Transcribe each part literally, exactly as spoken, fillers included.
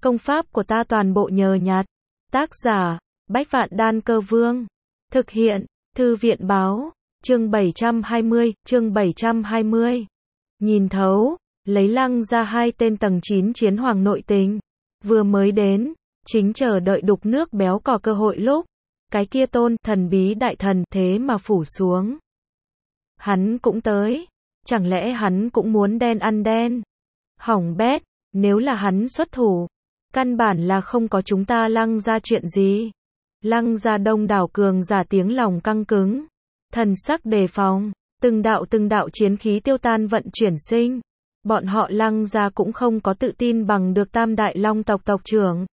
Công pháp của ta toàn bộ nhờ nhặt. Tác giả, Bách Vạn Đan Cơ Vương. Thực hiện, Thư viện báo, chương bảy trăm hai mươi, chương bảy trăm hai mươi. Nhìn thấu, lấy Lăng ra hai tên tầng chín chiến hoàng nội tình. Vừa mới đến, chính chờ đợi đục nước béo cò cơ hội lúc. Cái kia tôn, thần bí đại thần, thế mà phủ xuống. Hắn cũng tới. Chẳng lẽ hắn cũng muốn đen ăn đen? Hỏng bét, nếu là hắn xuất thủ. Căn bản là không có chúng ta Lăng ra chuyện gì. Lăng ra đông đảo cường giả tiếng lòng căng cứng. Thần sắc đề phòng, từng đạo từng đạo chiến khí tiêu tan vận chuyển sinh. Bọn họ Lăng ra cũng không có tự tin bằng được tam đại long tộc tộc trưởng.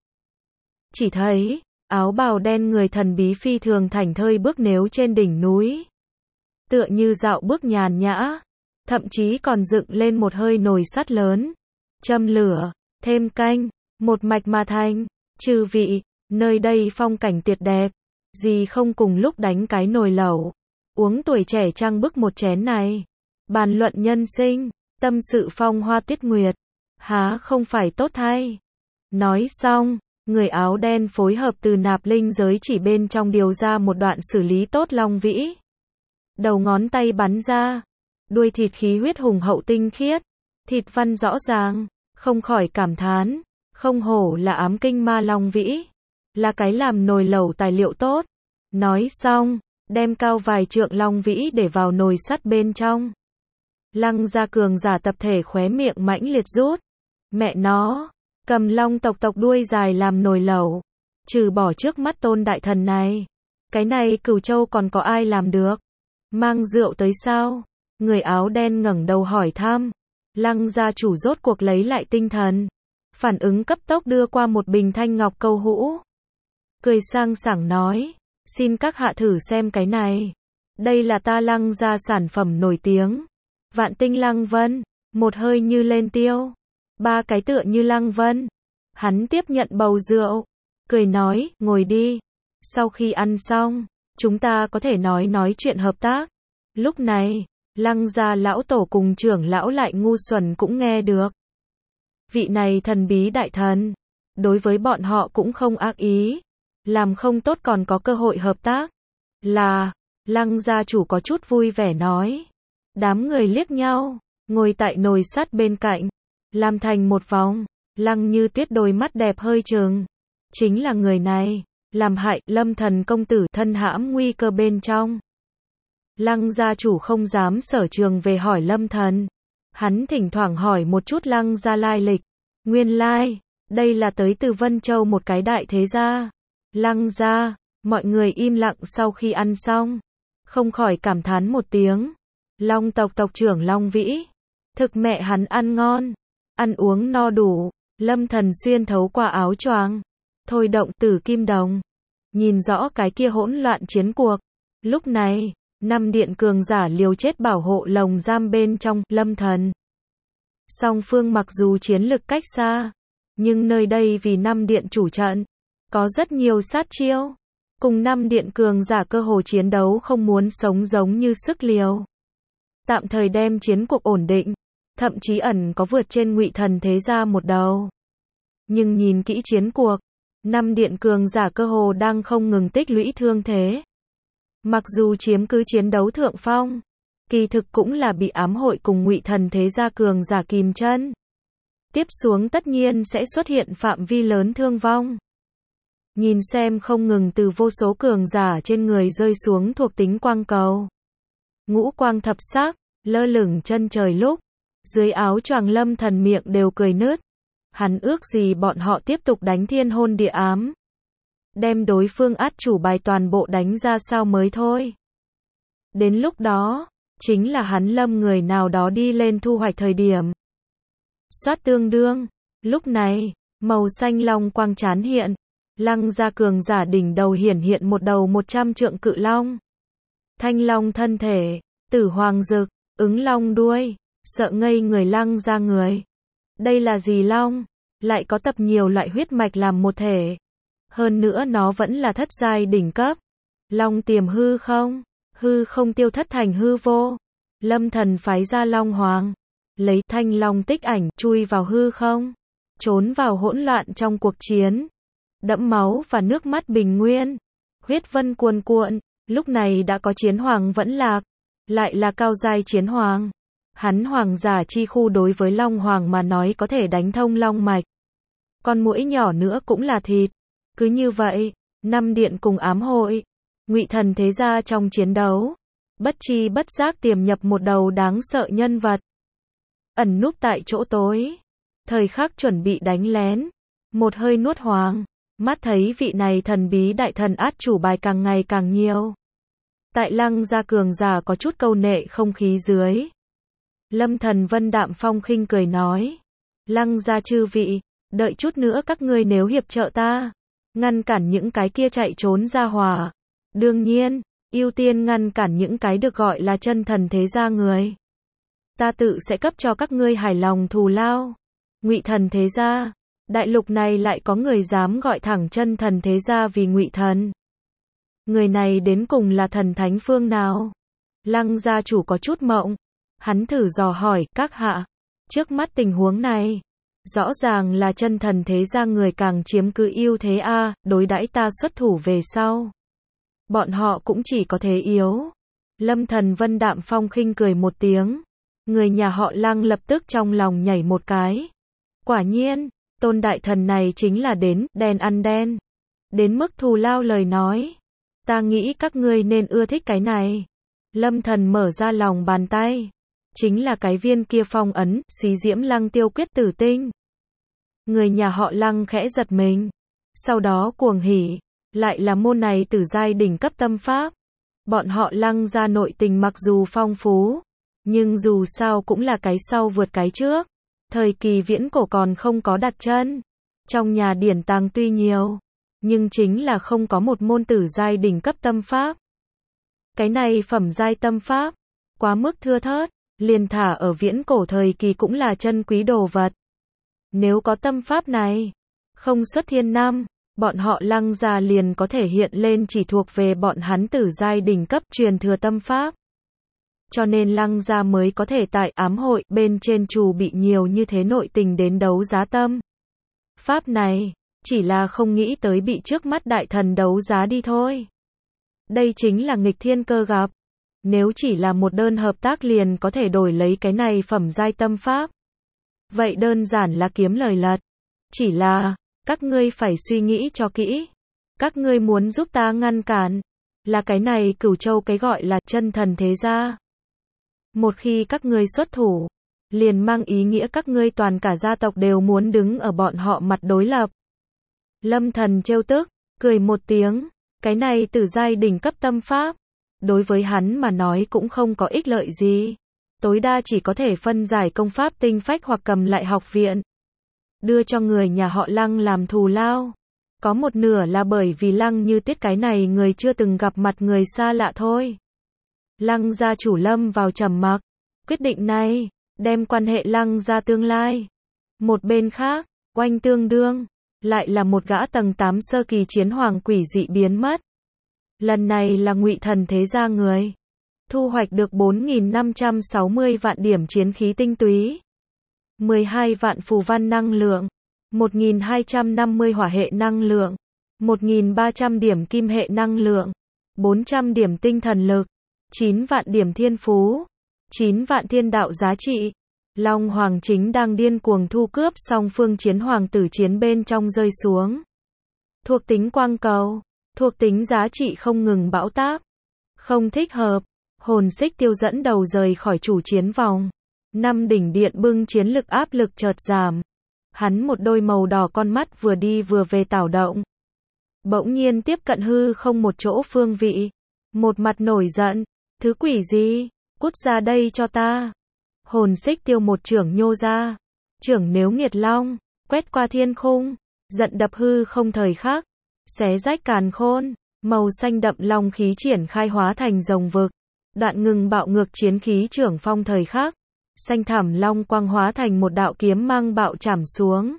Chỉ thấy, áo bào đen người thần bí phi thường thảnh thơi bước nếu trên đỉnh núi. Tựa như dạo bước nhàn nhã, thậm chí còn dựng lên một hơi nồi sắt lớn. Châm lửa, thêm canh, một mạch mà thành. Chư vị, nơi đây phong cảnh tuyệt đẹp. Gì không cùng lúc đánh cái nồi lẩu. Uống tuổi trẻ trăng bức một chén này. Bàn luận nhân sinh, tâm sự phong hoa tuyết nguyệt. Há không phải tốt thay. Nói xong, người áo đen phối hợp từ nạp linh giới chỉ bên trong điều ra một đoạn xử lý tốt long vĩ. Đầu ngón tay bắn ra. Đuôi thịt khí huyết hùng hậu tinh khiết. Thịt văn rõ ràng. Không khỏi cảm thán. Không hổ là ám kinh ma long vĩ. Là cái làm nồi lẩu tài liệu tốt. Nói xong, đem cao vài trượng long vĩ để vào nồi sắt bên trong. Lăng ra cường giả tập thể khóe miệng mãnh liệt rút. Mẹ nó, cầm long tộc tộc đuôi dài làm nồi lẩu. Trừ bỏ trước mắt tôn đại thần này. Cái này Cửu Châu còn có ai làm được? Mang rượu tới sao? Người áo đen ngẩng đầu hỏi thăm. Lăng gia chủ rốt cuộc lấy lại tinh thần. Phản ứng cấp tốc đưa qua một bình thanh ngọc câu hũ. Cười sang sảng nói. Xin các hạ thử xem cái này. Đây là ta Lăng gia sản phẩm nổi tiếng. Vạn tinh Lăng Vân. Một hơi như lên tiêu. Ba cái tựa như Lăng Vân. Hắn tiếp nhận bầu rượu. Cười nói, ngồi đi. Sau khi ăn xong, chúng ta có thể nói nói chuyện hợp tác. Lúc này, Lăng gia lão tổ cùng trưởng lão lại ngu xuẩn cũng nghe được. Vị này thần bí đại thần. Đối với bọn họ cũng không ác ý. Làm không tốt còn có cơ hội hợp tác. Là, Lăng gia chủ có chút vui vẻ nói. Đám người liếc nhau, ngồi tại nồi sắt bên cạnh. Làm thành một vòng. Lăng Như Tuyết đôi mắt đẹp hơi trừng. Chính là người này. Làm hại Lâm Thần công tử thân hãm nguy cơ bên trong. Lăng gia chủ không dám sở trường về hỏi Lâm Thần. Hắn thỉnh thoảng hỏi một chút Lăng gia lai lịch. Nguyên lai, đây là tới từ Vân Châu một cái đại thế gia. Lăng gia, mọi người im lặng sau khi ăn xong. Không khỏi cảm thán một tiếng. Long tộc tộc trưởng Long Vĩ. Thực mẹ hắn ăn ngon. Ăn uống no đủ. Lâm Thần xuyên thấu qua áo choàng. Thôi động Tử Kim Đồng. Nhìn rõ cái kia hỗn loạn chiến cuộc. Lúc này, năm điện cường giả liều chết bảo hộ lồng giam bên trong Lâm Thần. Song phương mặc dù chiến lực cách xa, nhưng nơi đây vì năm điện chủ trận, có rất nhiều sát chiêu. Cùng năm điện cường giả cơ hồ chiến đấu không muốn sống giống như sức liều. Tạm thời đem chiến cuộc ổn định, thậm chí ẩn có vượt trên Ngụy Thần thế gia một đầu. Nhưng nhìn kỹ chiến cuộc, năm điện cường giả cơ hồ đang không ngừng tích lũy thương thế. Mặc dù chiếm cứ chiến đấu thượng phong, kỳ thực cũng là bị ám hội cùng Ngụy Thần thế gia cường giả kìm chân. Tiếp xuống tất nhiên sẽ xuất hiện phạm vi lớn thương vong. Nhìn xem không ngừng từ vô số cường giả trên người rơi xuống thuộc tính quang cầu. Ngũ quang thập sắc, lơ lửng chân trời lúc, dưới áo choàng Lâm Thần miệng đều cười nứt. Hắn ước gì bọn họ tiếp tục đánh thiên hôn địa ám. Đem đối phương át chủ bài toàn bộ đánh ra sao mới thôi. Đến lúc đó, chính là hắn Lâm người nào đó đi lên thu hoạch thời điểm. Soát tương đương, lúc này, màu xanh long quang chán hiện. Lăng gia cường giả đỉnh đầu hiển hiện một đầu một trăm trượng cự long. Thanh long thân thể, tử hoàng rực, ứng long đuôi, sợ ngây người Lăng gia người. Đây là gì long? Lại có tập nhiều loại huyết mạch làm một thể. Hơn nữa nó vẫn là thất giai đỉnh cấp. Long tiềm hư không? Hư không tiêu thất thành hư vô. Lâm Thần phái ra Long Hoàng. Lấy thanh long tích ảnh chui vào hư không. trốn vào hỗn loạn trong cuộc chiến, đẫm máu và nước mắt bình nguyên, huyết vân cuồn cuộn, lúc này đã có chiến hoàng vẫn lạc, lại là cao giai chiến hoàng. Hắn hoàng giả chi khu đối với long hoàng mà nói có thể đánh thông long mạch. Con muỗi nhỏ nữa cũng là thịt. Cứ như vậy, năm điện cùng ám hội, Ngụy Thần thế gia trong chiến đấu, bất chi bất giác tiềm nhập một đầu đáng sợ nhân vật. Ẩn núp tại chỗ tối, thời khắc chuẩn bị đánh lén, một hơi nuốt hoàng, mắt thấy vị này thần bí đại thần át chủ bài càng ngày càng nhiều. Tại Lăng gia cường giả có chút câu nệ không khí dưới. Lâm Thần Vân đạm phong khinh cười nói, Lăng gia chư vị, đợi chút nữa các ngươi nếu hiệp trợ ta, ngăn cản những cái kia chạy trốn ra hỏa. Đương nhiên, ưu tiên ngăn cản những cái được gọi là chân thần thế gia người. Ta tự sẽ cấp cho các ngươi hài lòng thù lao. Ngụy Thần thế gia, đại lục này lại có người dám gọi thẳng chân thần thế gia vì Ngụy Thần. Người này đến cùng là thần thánh phương nào? Lăng gia chủ có chút mộng. Hắn thử dò hỏi, các hạ, trước mắt tình huống này, rõ ràng là chân thần thế gia người càng chiếm cứ ưu thế a, đối đãi ta xuất thủ về sau. Bọn họ cũng chỉ có thế yếu. Lâm Thần Vân đạm phong khinh cười một tiếng. Người nhà họ Lăng lập tức trong lòng nhảy một cái. Quả nhiên, tôn đại thần này chính là đến, đen ăn đen. Đến mức thù lao lời nói. Ta nghĩ các ngươi nên ưa thích cái này. Lâm Thần mở ra lòng bàn tay. Chính là cái viên kia phong ấn, xí diễm lăng tiêu quyết tử tinh. Người nhà họ Lăng khẽ giật mình. Sau đó cuồng hỉ. Lại là môn này tử giai đỉnh cấp tâm pháp. Bọn họ Lăng gia nội tình mặc dù phong phú, nhưng dù sao cũng là cái sau vượt cái trước. Thời kỳ viễn cổ còn không có đặt chân. Trong nhà điển tàng tuy nhiều, nhưng chính là không có một môn tử giai đỉnh cấp tâm pháp. Cái này phẩm giai tâm pháp, quá mức thưa thớt, liền thả ở viễn cổ thời kỳ cũng là chân quý đồ vật. Nếu có tâm pháp này, không xuất thiên năm, bọn họ Lăng gia liền có thể hiện lên chỉ thuộc về bọn hắn tử giai đỉnh cấp truyền thừa tâm pháp. Cho nên Lăng gia mới có thể tại ám hội bên trên trù bị nhiều như thế nội tình đến đấu giá tâm pháp này, chỉ là không nghĩ tới bị trước mắt đại thần đấu giá đi thôi. Đây chính là nghịch thiên cơ gặp. Nếu chỉ là một đơn hợp tác liền có thể đổi lấy cái này phẩm giai tâm pháp, vậy đơn giản là kiếm lời lật. Chỉ là, các ngươi phải suy nghĩ cho kỹ. Các ngươi muốn giúp ta ngăn cản, là cái này Cửu Châu cái gọi là chân thần thế gia. Một khi các ngươi xuất thủ, liền mang ý nghĩa các ngươi toàn cả gia tộc đều muốn đứng ở bọn họ mặt đối lập. Lâm Thần trêu tức, cười một tiếng, cái này tử giai đỉnh cấp tâm pháp, đối với hắn mà nói cũng không có ích lợi gì. Tối đa chỉ có thể phân giải công pháp tinh phách hoặc cầm lại học viện, đưa cho người nhà họ Lăng làm thù lao. Có một nửa là bởi vì Lăng Như Tuyết cái này người chưa từng gặp mặt người xa lạ thôi. Lăng gia chủ lâm vào trầm mặc. Quyết định này, đem quan hệ Lăng gia tương lai. Một bên khác, Oanh Tương Đương, lại là một gã tầng tám sơ kỳ chiến hoàng quỷ dị biến mất. Lần này là Ngụy Thần thế gia người. Thu hoạch được bốn nghìn năm trăm sáu mươi vạn điểm chiến khí tinh túy. mười hai vạn phù văn năng lượng. một nghìn hai trăm năm mươi hỏa hệ năng lượng. một nghìn ba trăm điểm kim hệ năng lượng. bốn trăm điểm tinh thần lực. chín vạn điểm thiên phú. chín vạn thiên đạo giá trị. Long Hoàng chính đang điên cuồng thu cướp song phương chiến hoàng tử chiến bên trong rơi xuống. Thuộc tính quang cầu. Thuộc tính giá trị không ngừng bão táp. Không thích hợp. Hồn xích tiêu dẫn đầu rời khỏi chủ chiến vòng. Năm đỉnh điện bưng chiến lực áp lực chợt giảm. Hắn một đôi màu đỏ con mắt vừa đi vừa về tảo động. Bỗng nhiên tiếp cận hư không một chỗ phương vị. Một mặt nổi giận. Thứ quỷ gì? Cút ra đây cho ta. Hồn xích tiêu một chưởng nhô ra. Chưởng nếu nghiệt long. Quét qua thiên khung. Giận đập hư không thời khắc. Xé rách càn khôn. Màu xanh đậm long khí triển khai hóa thành rồng vực. Đoạn ngừng bạo ngược chiến khí trưởng phong thời khắc. Xanh thẳm long quang hóa thành một đạo kiếm mang bạo chảm xuống.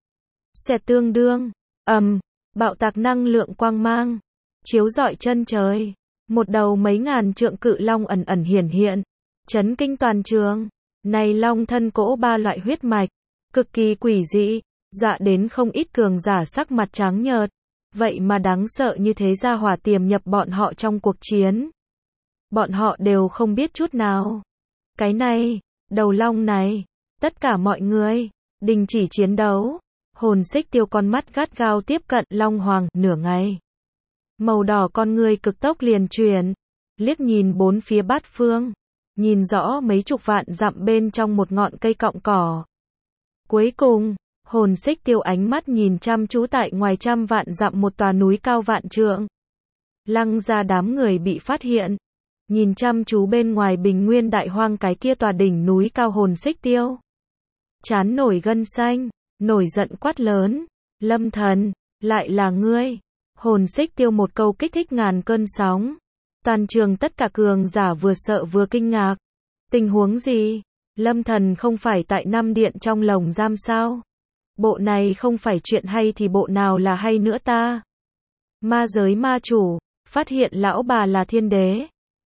Xẹt tương đương. Ầm. Um, bạo tạc năng lượng quang mang. Chiếu rọi chân trời. Một đầu mấy ngàn trượng cự long ẩn ẩn hiển hiện. Chấn kinh toàn trường. Này long thân cỗ ba loại huyết mạch. Cực kỳ quỷ dị. dọa đến không ít cường giả sắc mặt trắng nhợt. Vậy mà đáng sợ như thế gia hỏa tiềm nhập bọn họ trong cuộc chiến. Bọn họ đều không biết chút nào. Cái này, đầu long này, tất cả mọi người, đình chỉ chiến đấu. Hồn xích tiêu con mắt gắt gao tiếp cận Long Hoàng nửa ngày. Màu đỏ con người cực tốc liền chuyển, liếc nhìn bốn phía bát phương, nhìn rõ mấy chục vạn dặm bên trong một ngọn cây cọng cỏ. Cuối cùng, hồn xích tiêu ánh mắt nhìn chăm chú tại ngoài trăm vạn dặm một tòa núi cao vạn trượng. Lăng ra đám người bị phát hiện, nhìn chăm chú bên ngoài bình nguyên đại hoang cái kia tòa đỉnh núi cao hồn xích tiêu. Chán nổi gân xanh, nổi giận quát lớn, Lâm Thần, lại là ngươi. Hồn xích tiêu một câu kích thích ngàn cơn sóng. Toàn trường tất cả cường giả vừa sợ vừa kinh ngạc. Tình huống gì? Lâm Thần không phải tại năm điện trong lồng giam sao? Bộ này không phải chuyện hay thì bộ nào là hay nữa ta? Ma giới ma chủ, phát hiện lão bà là thiên đế.